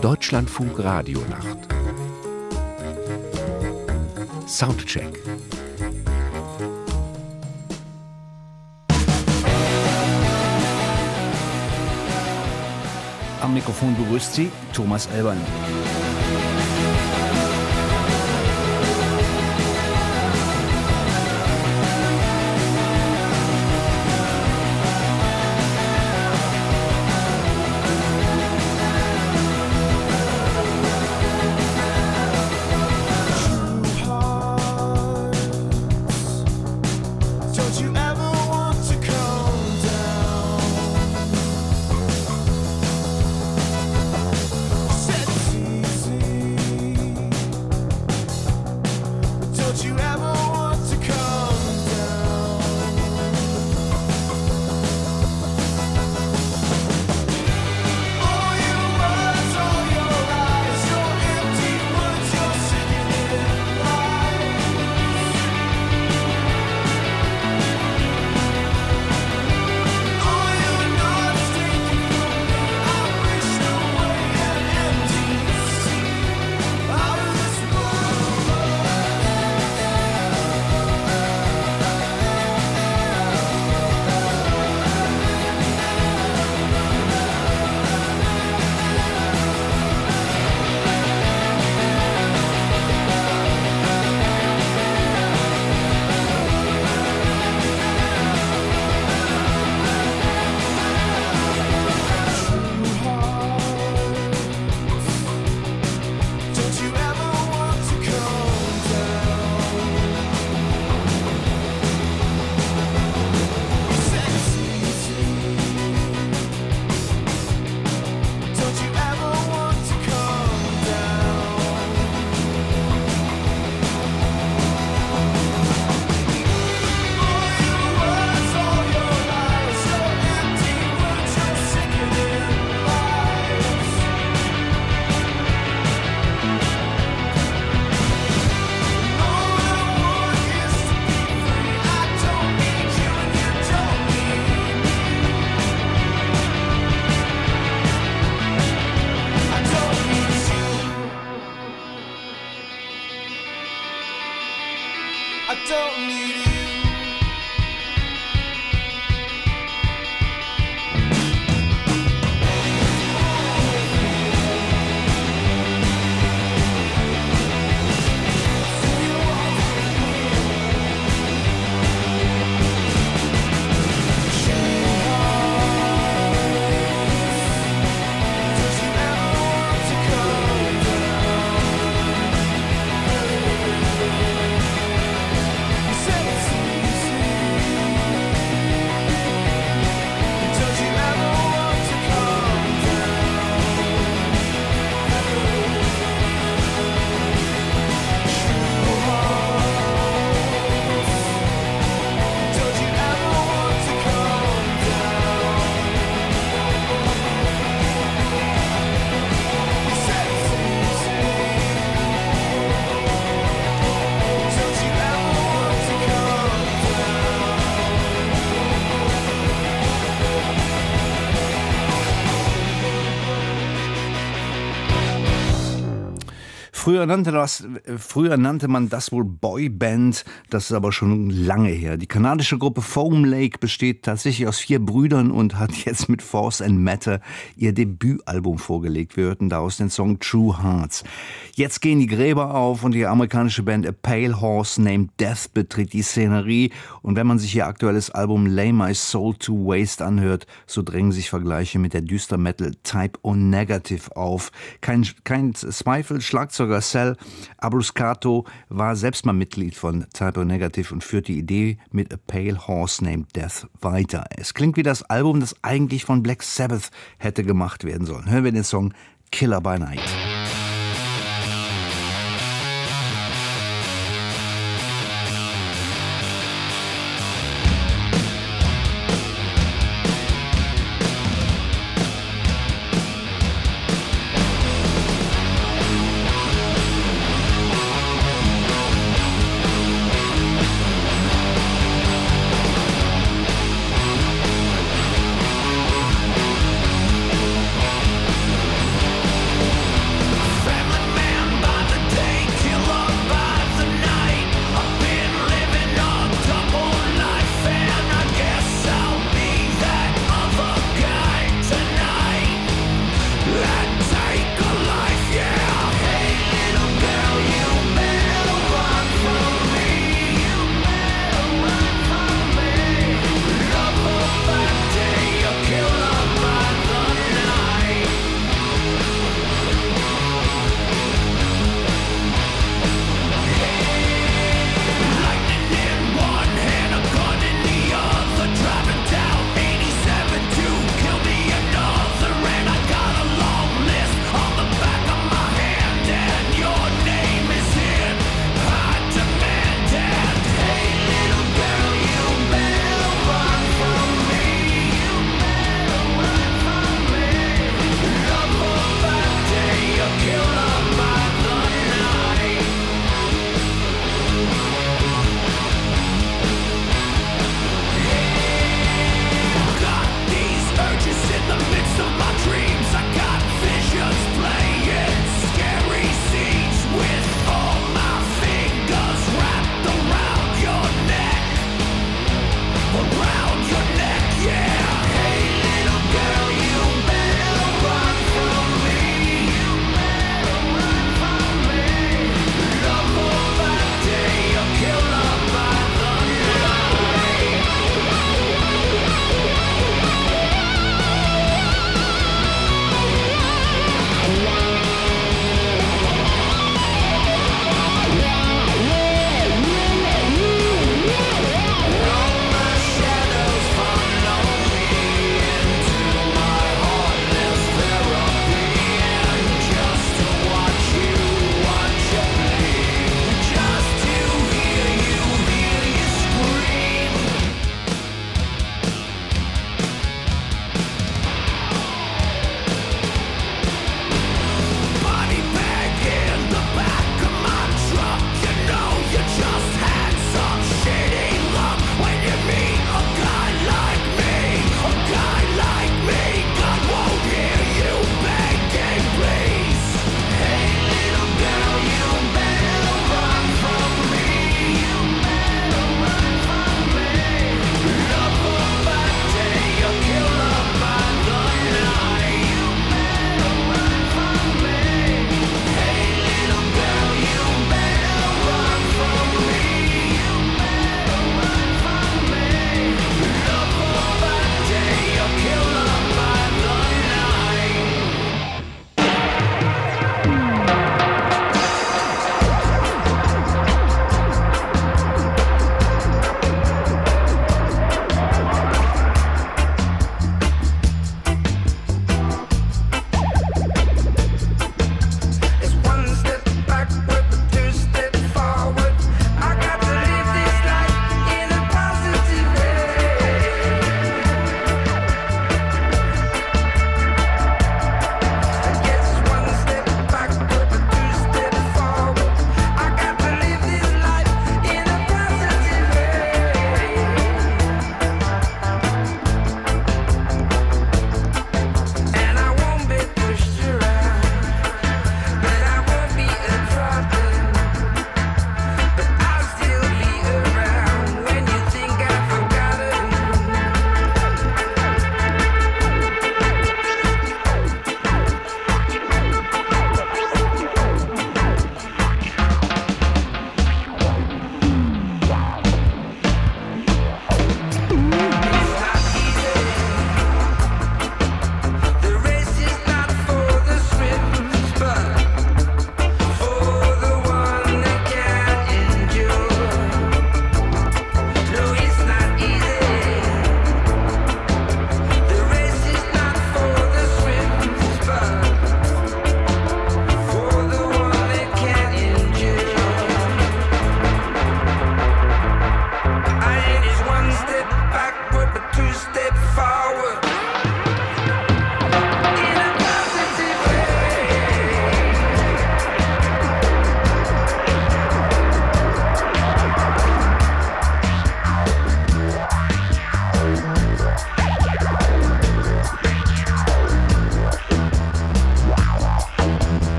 Deutschlandfunk Radionacht. Soundcheck. Am Mikrofon begrüßt Sie Thomas Elbern. Früher nannte man das wohl Boyband, das ist aber schon lange her. Die kanadische Gruppe Foam Lake besteht tatsächlich aus 4 Brüdern und hat jetzt mit Force and Matter ihr Debütalbum vorgelegt. Wir hörten daraus den Song True Hearts. Jetzt gehen die Gräber auf und die amerikanische Band A Pale Horse Named Death betritt die Szenerie. Und wenn man sich ihr aktuelles Album Lay My Soul to Waste anhört, so drängen sich Vergleiche mit der Düster-Metal Type O Negative auf. Kein Zweifel, Schlagzeuger Sal Abruscato war selbst mal Mitglied von Type O Negative und führt die Idee mit A Pale Horse Named Death weiter. Es klingt wie das Album, das eigentlich von Black Sabbath hätte gemacht werden sollen. Hören wir den Song Killer by Night.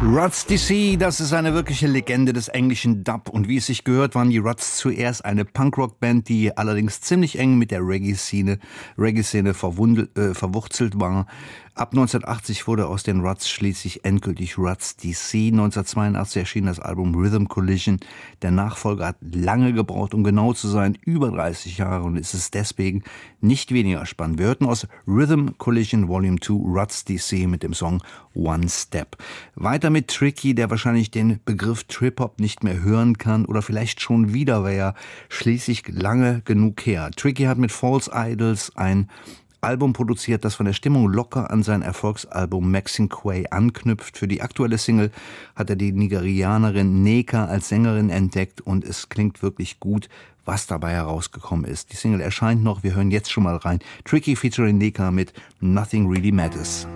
Ruts DC, das ist eine wirkliche Legende des englischen Dub. Und wie es sich gehört, waren die Ruts zuerst eine Punkrock-Band, die allerdings ziemlich eng mit der Reggae-Szene verwurzelt war. Ab 1980 wurde aus den Ruts schließlich endgültig Ruts DC. 1982 erschien das Album Rhythm Collision. Der Nachfolger hat lange gebraucht, um genau zu sein, über 30 Jahre, und ist es deswegen nicht weniger spannend. Wir hörten aus Rhythm Collision Volume 2 Ruts DC mit dem Song One Step. Weiter mit Tricky, der wahrscheinlich den Begriff Trip-Hop nicht mehr hören kann oder vielleicht schon wieder, weil er schließlich lange genug her. Tricky hat mit False Idols ein Album produziert, das von der Stimmung locker an sein Erfolgsalbum Maxine Quay anknüpft. Für die aktuelle Single hat er die Nigerianerin Neka als Sängerin entdeckt und es klingt wirklich gut, was dabei herausgekommen ist. Die Single erscheint noch, wir hören jetzt schon mal rein. Tricky featuring Neka mit Nothing Really Matters.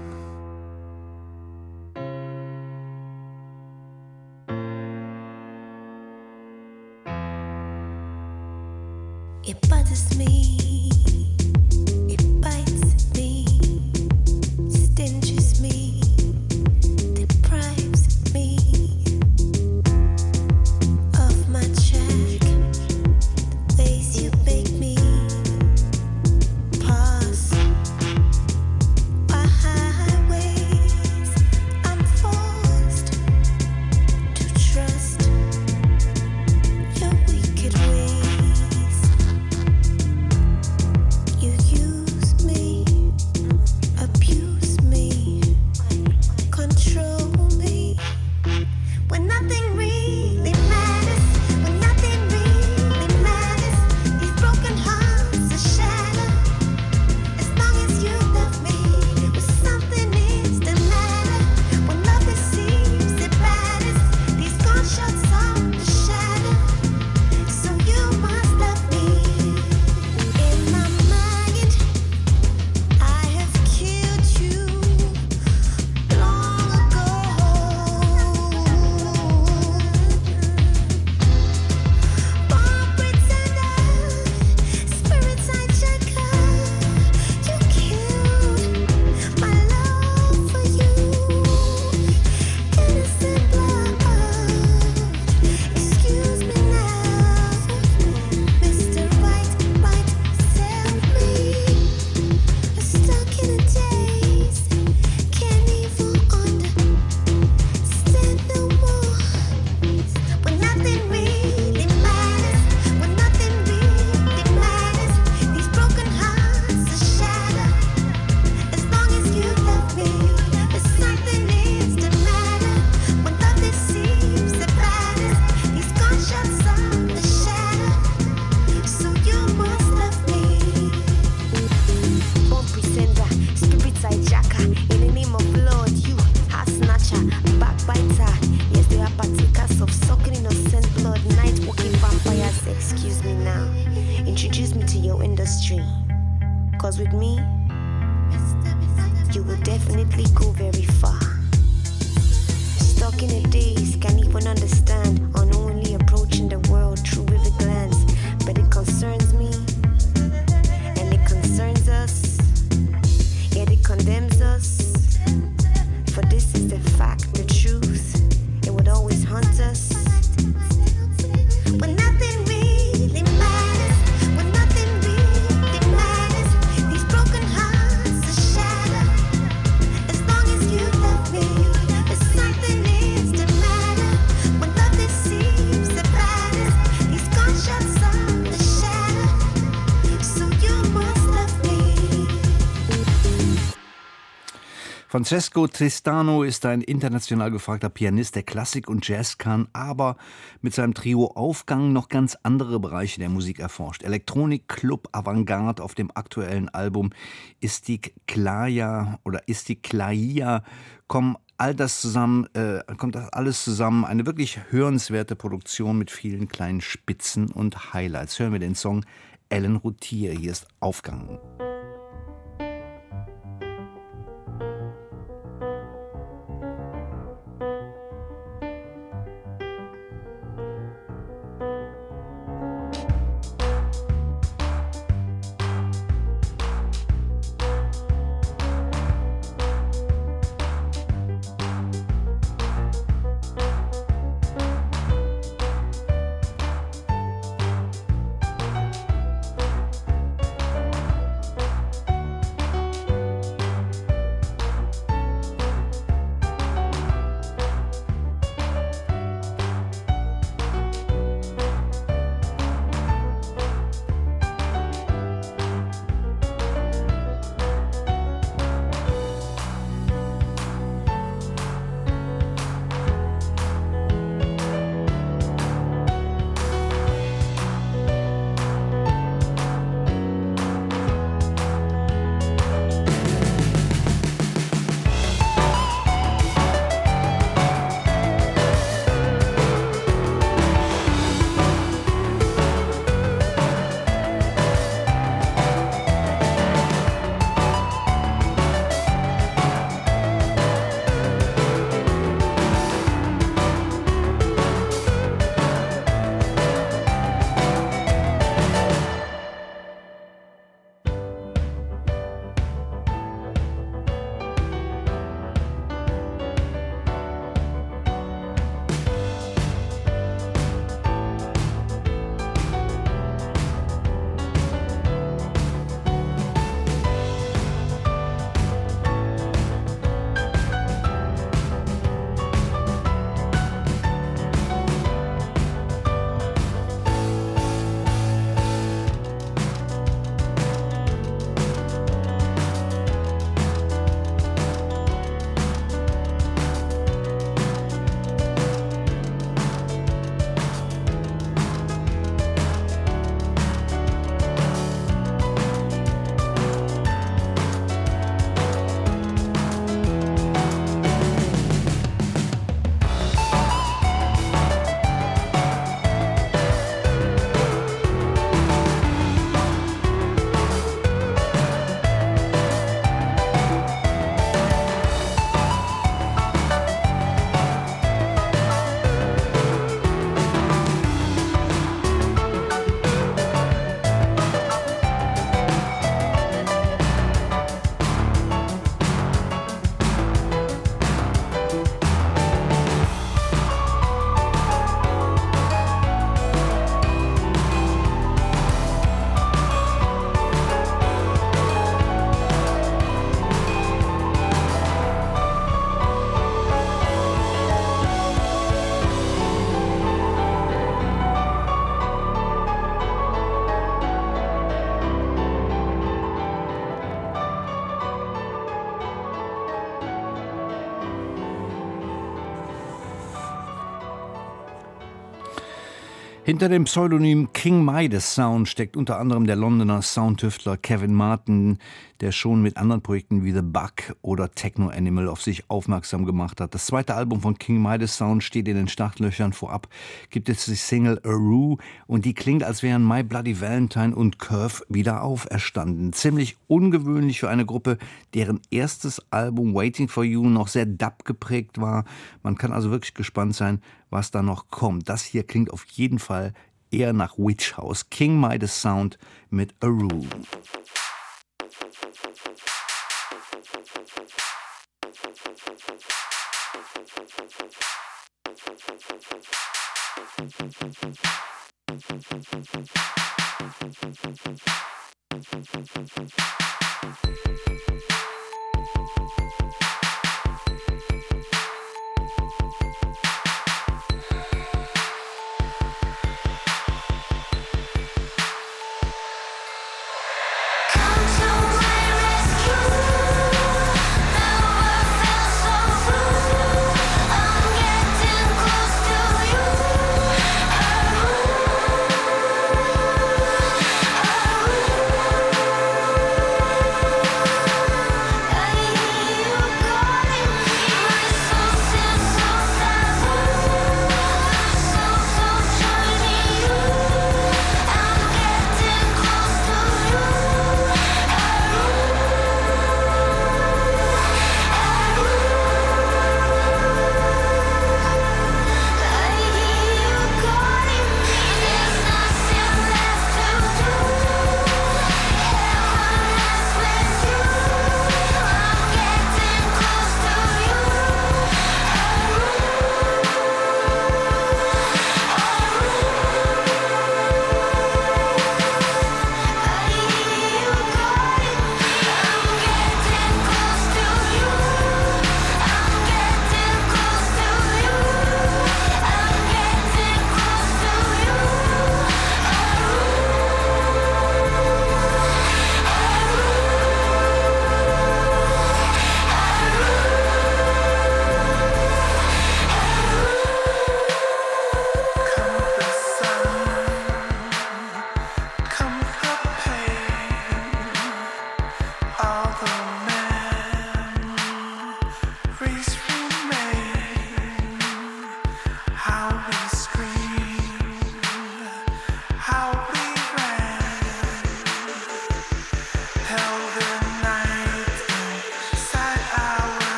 It bothers me. Francesco Tristano ist ein international gefragter Pianist, der Klassik und Jazz kann, aber mit seinem Trio Aufgang noch ganz andere Bereiche der Musik erforscht. Elektronik, Club, Avantgarde. Auf dem aktuellen Album Istiklaya kommt das alles zusammen. Eine wirklich hörenswerte Produktion mit vielen kleinen Spitzen und Highlights. Hören wir den Song Ellen Routier. Hier ist Aufgang. Hinter dem Pseudonym King Midas Sound steckt unter anderem der Londoner Soundtüftler Kevin Martin, der schon mit anderen Projekten wie The Bug oder Techno Animal auf sich aufmerksam gemacht hat. Das zweite Album von King Midas Sound steht in den Startlöchern. Vorab gibt es die Single Aru und die klingt, als wären My Bloody Valentine und Curve wieder auferstanden. Ziemlich ungewöhnlich für eine Gruppe, deren erstes Album Waiting for You noch sehr dub geprägt war. Man kann also wirklich gespannt sein, was da noch kommt. Das hier klingt auf jeden Fall eher nach Witch House. King Midas Sound mit Aru.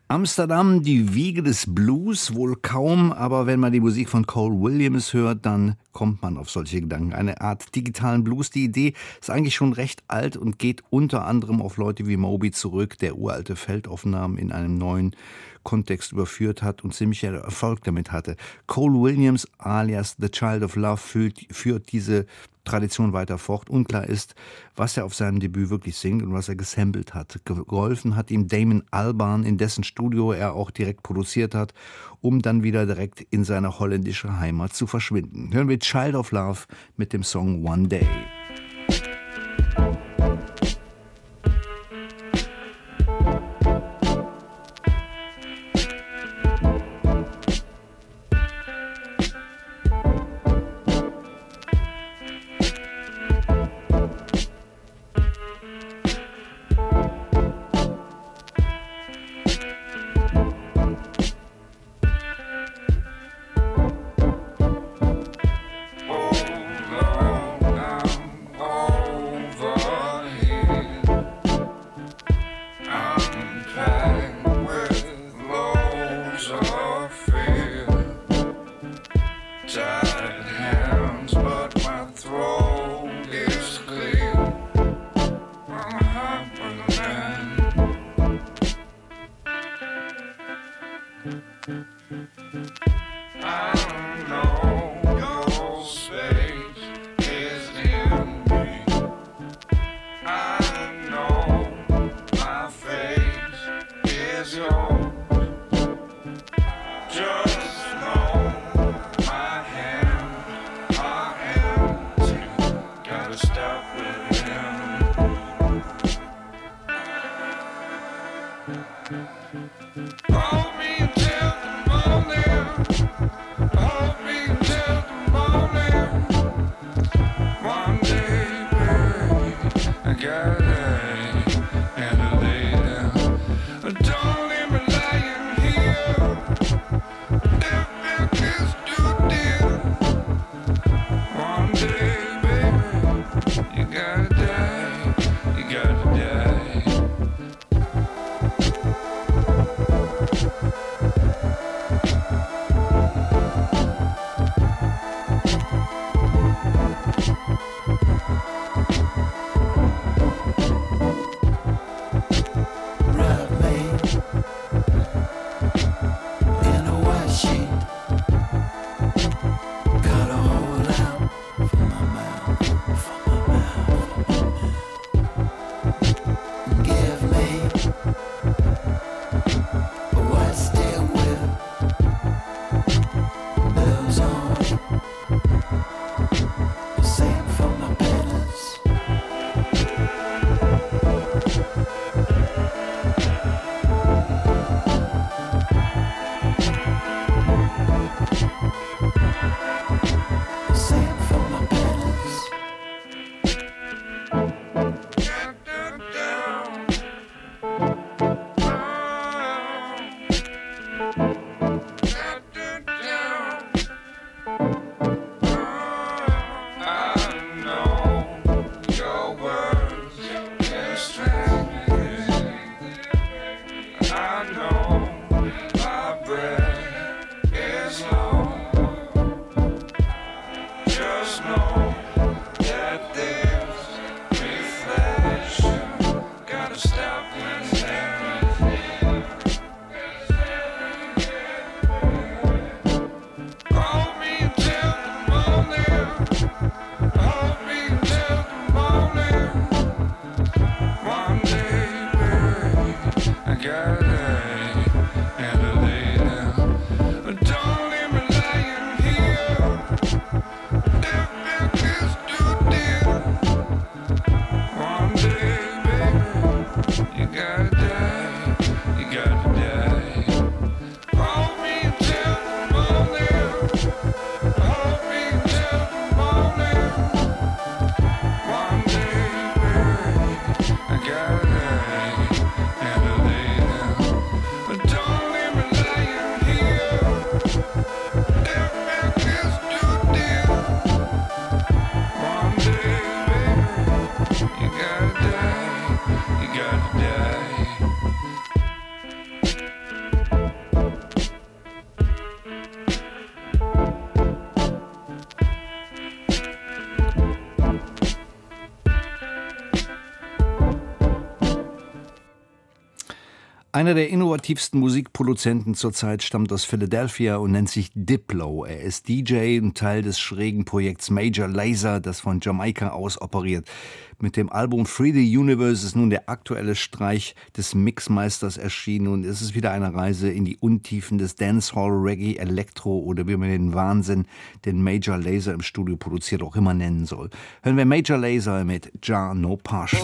Amsterdam, die Wiege des Blues, wohl kaum, aber wenn man die Musik von Cole Williams hört, dann kommt man auf solche Gedanken. Eine Art digitalen Blues. Die Idee ist eigentlich schon recht alt und geht unter anderem auf Leute wie Moby zurück, der uralte Feldaufnahmen in einem neuen Kontext überführt hat und ziemlich Erfolg damit hatte. Cole Williams alias The Child of Love führt diese Tradition weiter fort. Unklar ist, was er auf seinem Debüt wirklich singt und was er gesampelt hat. Geholfen hat ihm Damon Albarn, in dessen Studio er auch direkt produziert hat, um dann wieder direkt in seine holländische Heimat zu verschwinden. Hören wir Child of Love mit dem Song One Day. Einer der innovativsten Musikproduzenten zurzeit stammt aus Philadelphia und nennt sich Diplo. Er ist DJ und Teil des schrägen Projekts Major Lazer, das von Jamaika aus operiert. Mit dem Album Free the Universe ist nun der aktuelle Streich des Mixmeisters erschienen und es ist wieder eine Reise in die Untiefen des Dancehall, Reggae, Elektro oder wie man den Wahnsinn, den Major Lazer im Studio produziert, auch immer nennen soll. Hören wir Major Lazer mit Ja No Partial.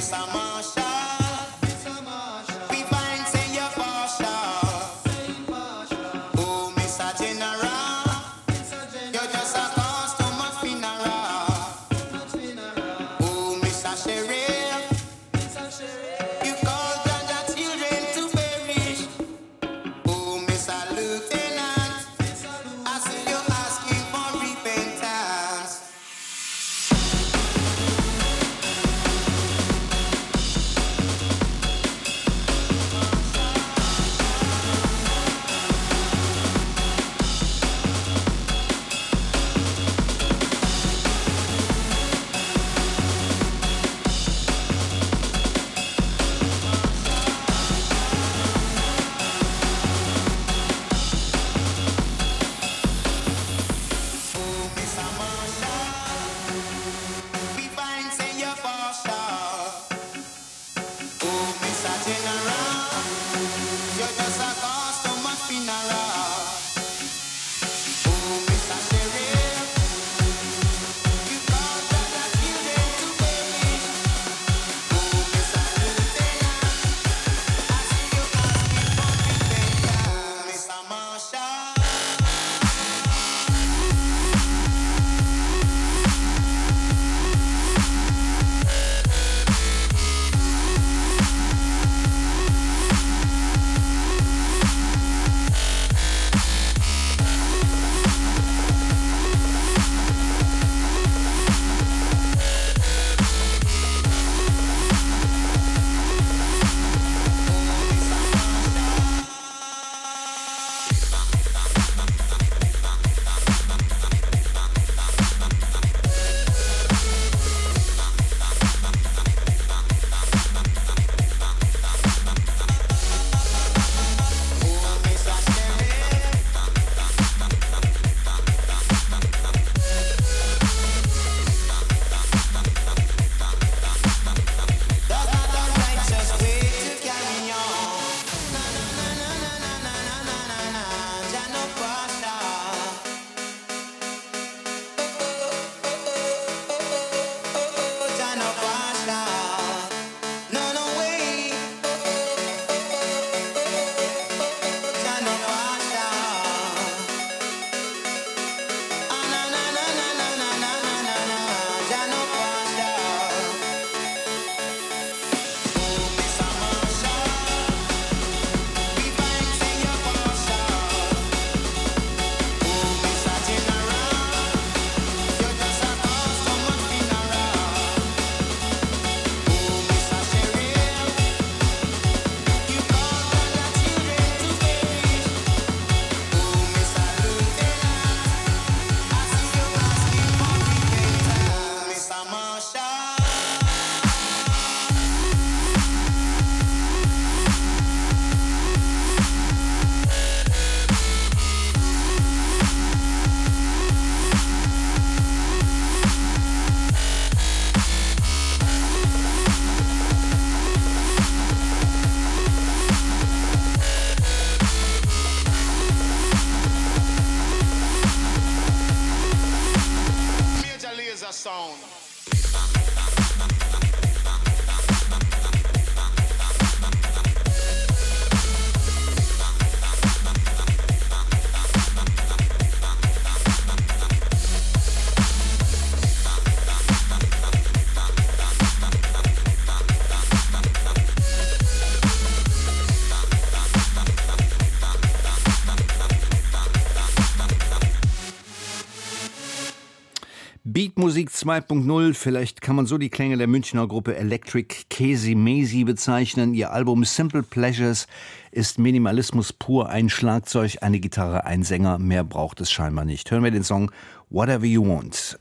Beatmusik 2.0, vielleicht kann man so die Klänge der Münchner Gruppe Electric Käsi-Mesi bezeichnen. Ihr Album Simple Pleasures ist Minimalismus pur, ein Schlagzeug, eine Gitarre, ein Sänger, mehr braucht es scheinbar nicht. Hören wir den Song Whatever You Want.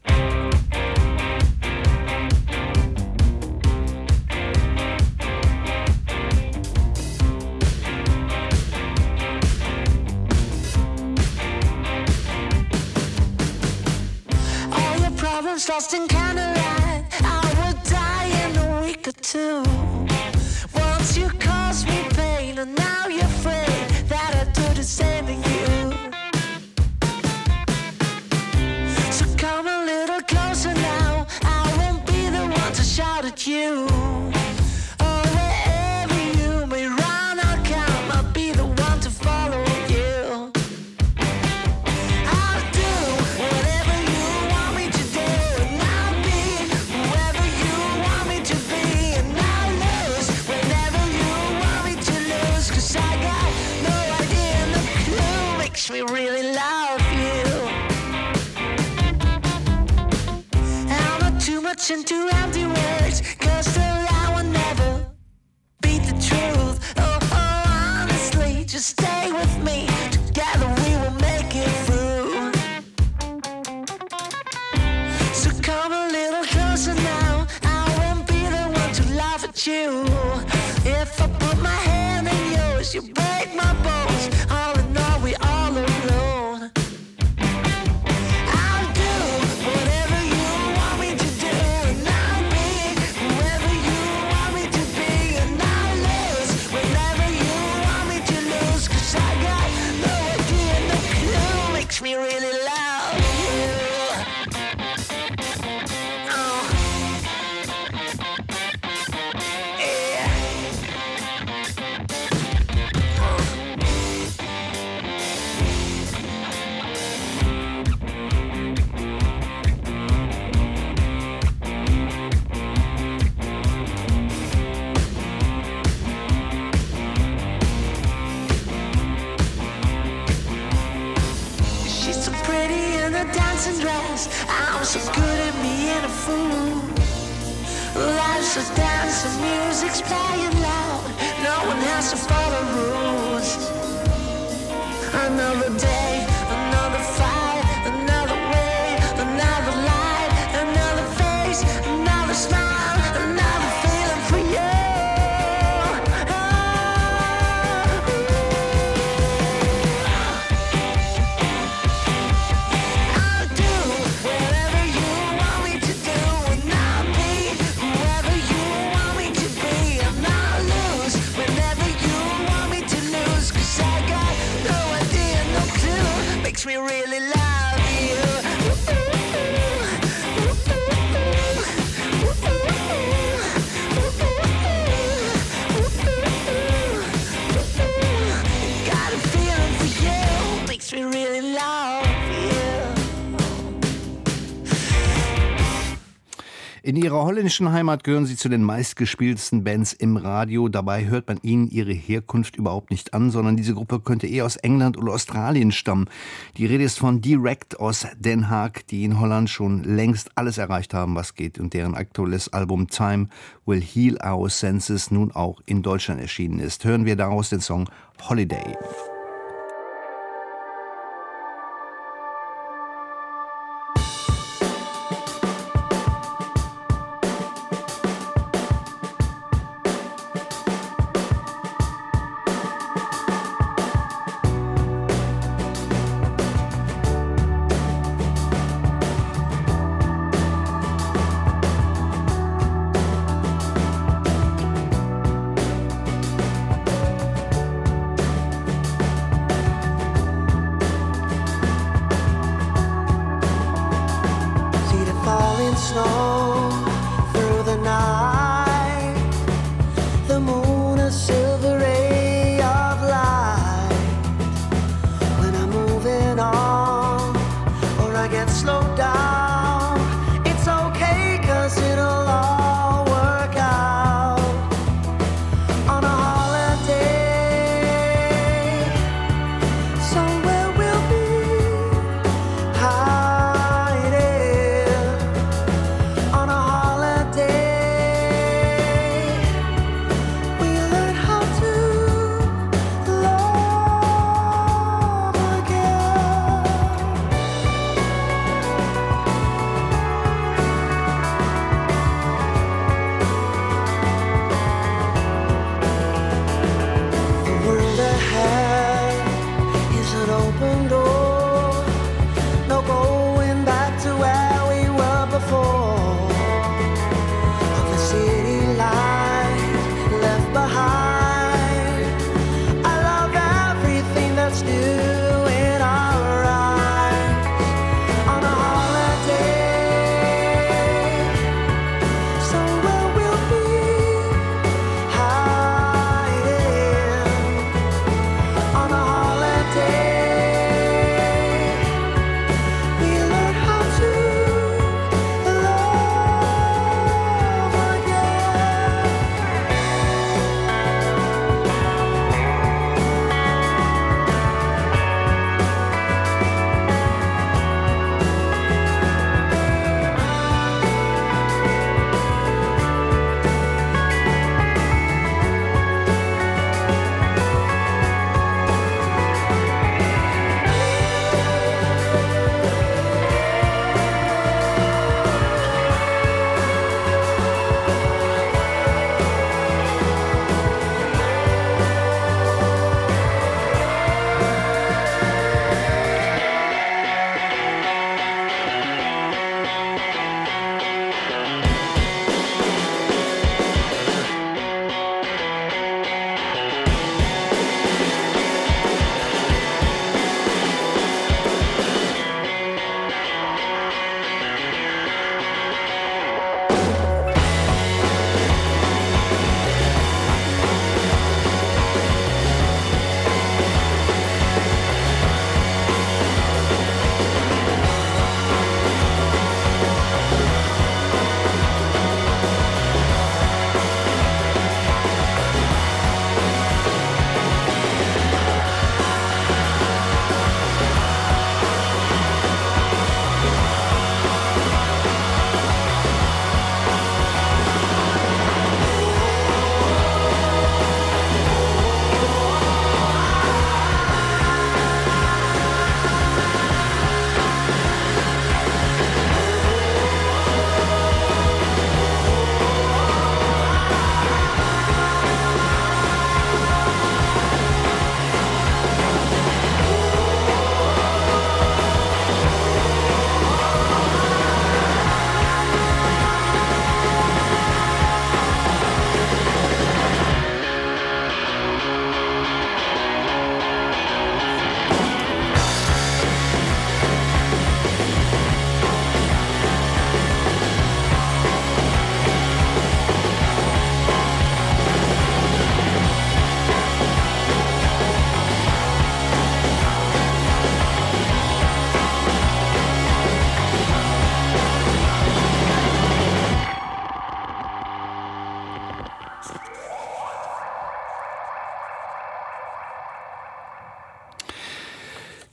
find a light, I would die in a week or two. Once you caused me pain, and now you're afraid that I do the same to you. So come a little closer now, I won't be the one to shout at you. Oh, wherever you may run or come, I'll be the one to follow you. I'll do whatever you want me to do, and I'll be whoever you want me to be, and I'll lose whenever you want me to lose, 'cause I got no idea, no clue, makes me really love you. I'm not too much into empty words, 'cause the lie will never beat the truth. Oh, honestly, just stay with me, together we will make it through. So come a little closer now, I won't be the one to laugh at you. If I put my hand in yours, you break my bones, all in all we all alone. I'll do whatever you want me to do, and I'll be whoever you want me to be, and I'll lose whenever you want me to lose, 'cause I got no idea, no clue, makes me really love you. Oh. Yeah. She's so pretty in a dancing dress, I'm so good at being a fool. Life's a dance and music's playing loud, no one has to follow rules. Another day, another fight, another way, another light, another face, another smile, another feeling for you. I'll do whatever you want me to do, and I'll be whoever you want me to be, and I'll lose whenever you want me to lose, 'cause I got no idea, no clue, makes me really love you. Got a feeling for you, makes me really love you. In ihrer holländischen Heimat gehören sie zu den meistgespieltesten Bands im Radio. Dabei hört man ihnen ihre Herkunft überhaupt nicht an, sondern diese Gruppe könnte eher aus England oder Australien stammen. Die Rede ist von Direct aus Den Haag, die in Holland schon längst alles erreicht haben, was geht, und deren aktuelles Album Time Will Heal Our Senses nun auch in Deutschland erschienen ist. Hören wir daraus den Song Holiday.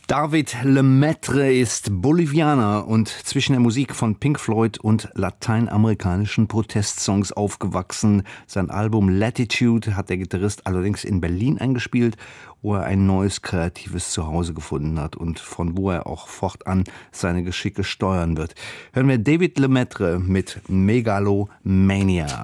David Lemaitre ist Bolivianer und zwischen der Musik von Pink Floyd und lateinamerikanischen Protestsongs aufgewachsen. Sein Album Latitude hat der Gitarrist allerdings in Berlin eingespielt, wo er ein neues kreatives Zuhause gefunden hat und von wo er auch fortan seine Geschicke steuern wird. Hören wir David Lemaitre mit Megalomania.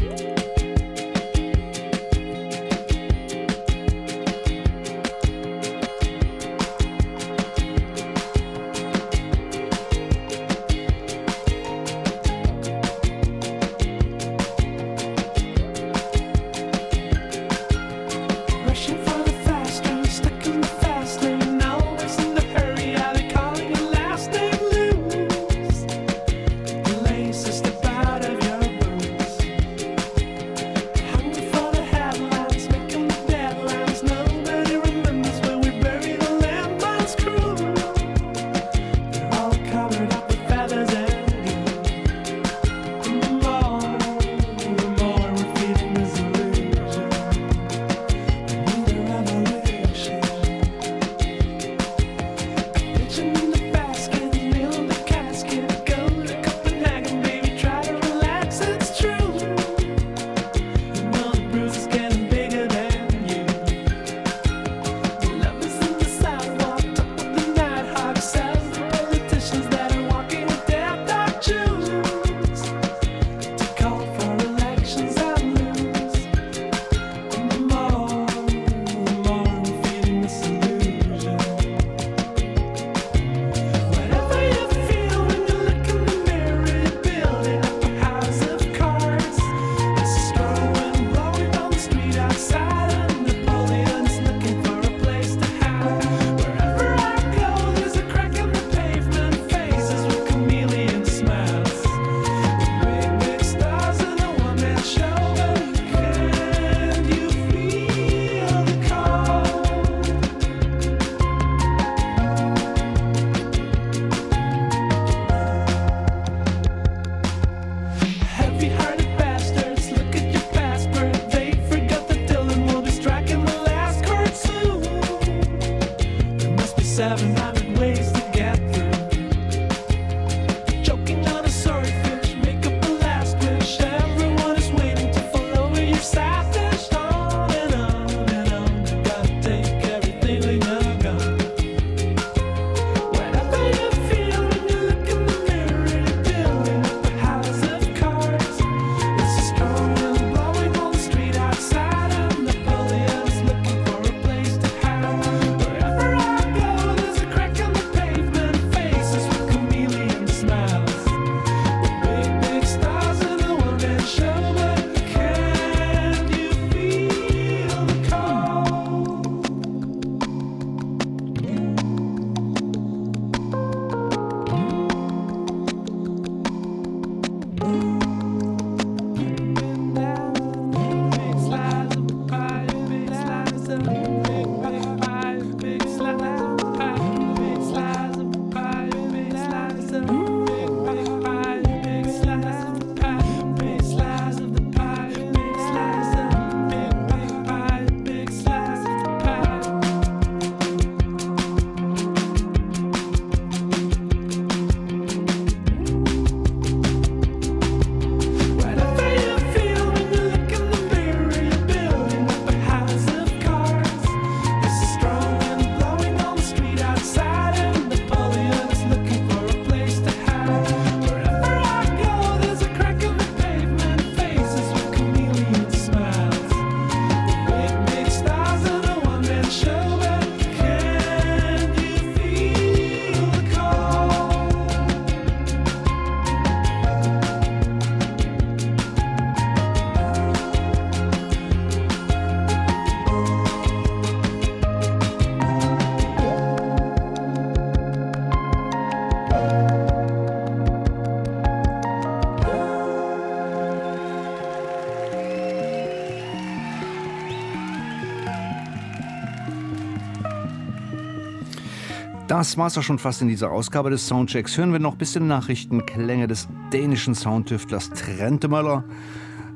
Das war's auch schon fast in dieser Ausgabe des Soundchecks. Hören wir noch ein bisschen Nachrichtenklänge des dänischen Soundtüftlers Trentemøller.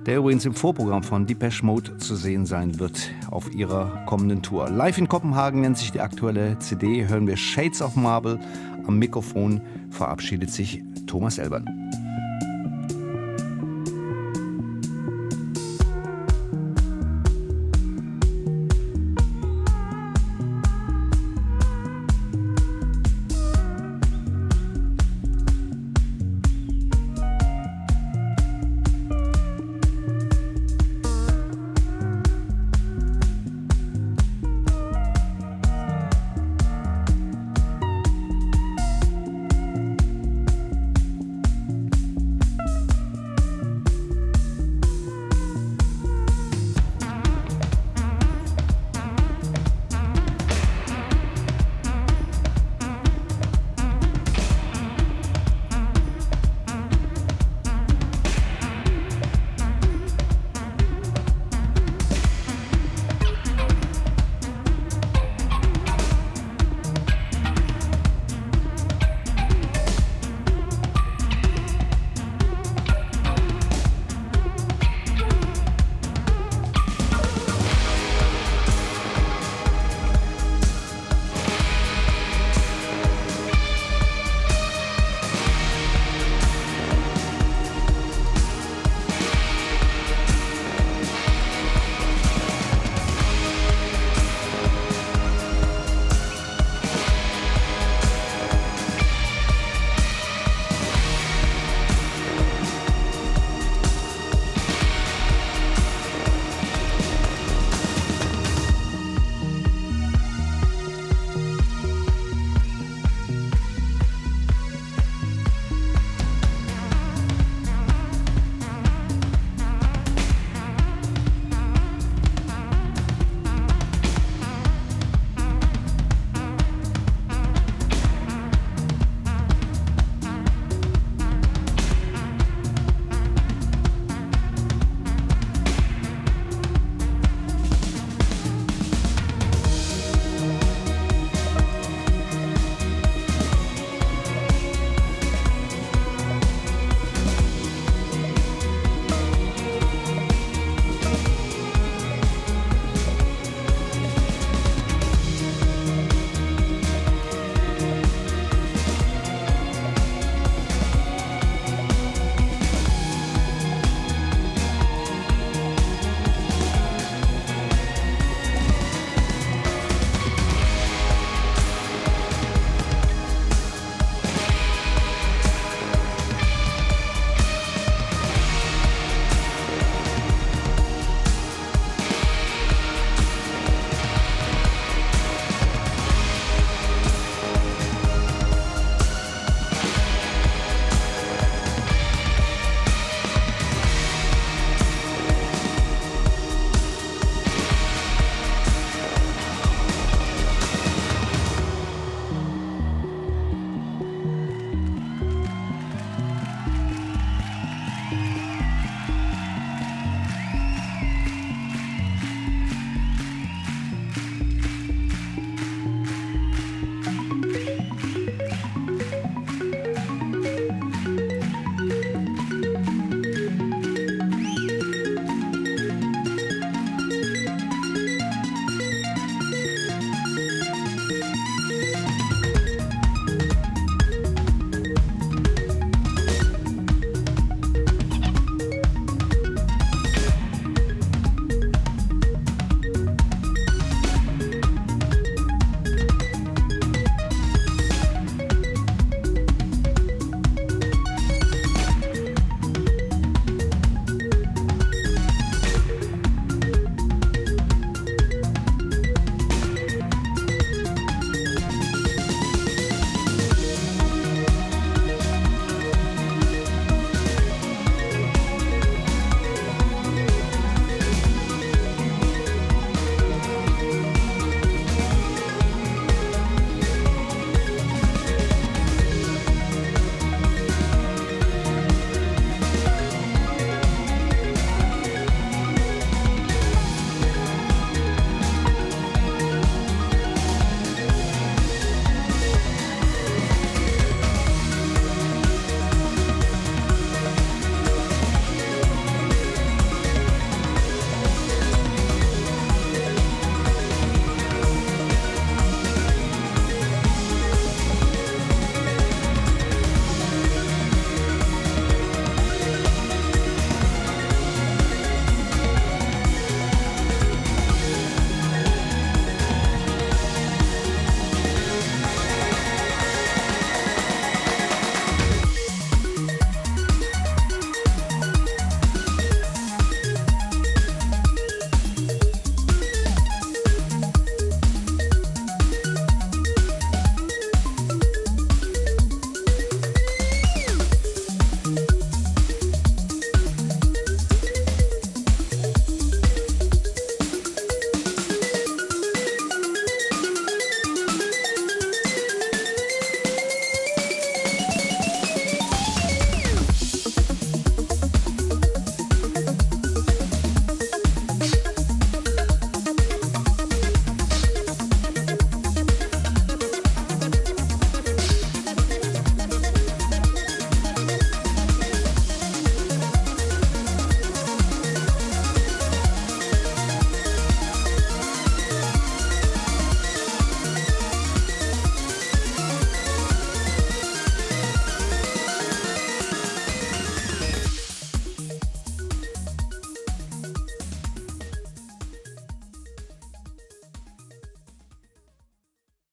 der übrigens im Vorprogramm von Depeche Mode zu sehen sein wird auf ihrer kommenden Tour. Live in Kopenhagen nennt sich die aktuelle CD, hören wir Shades of Marble. Am Mikrofon verabschiedet sich Thomas Elbern.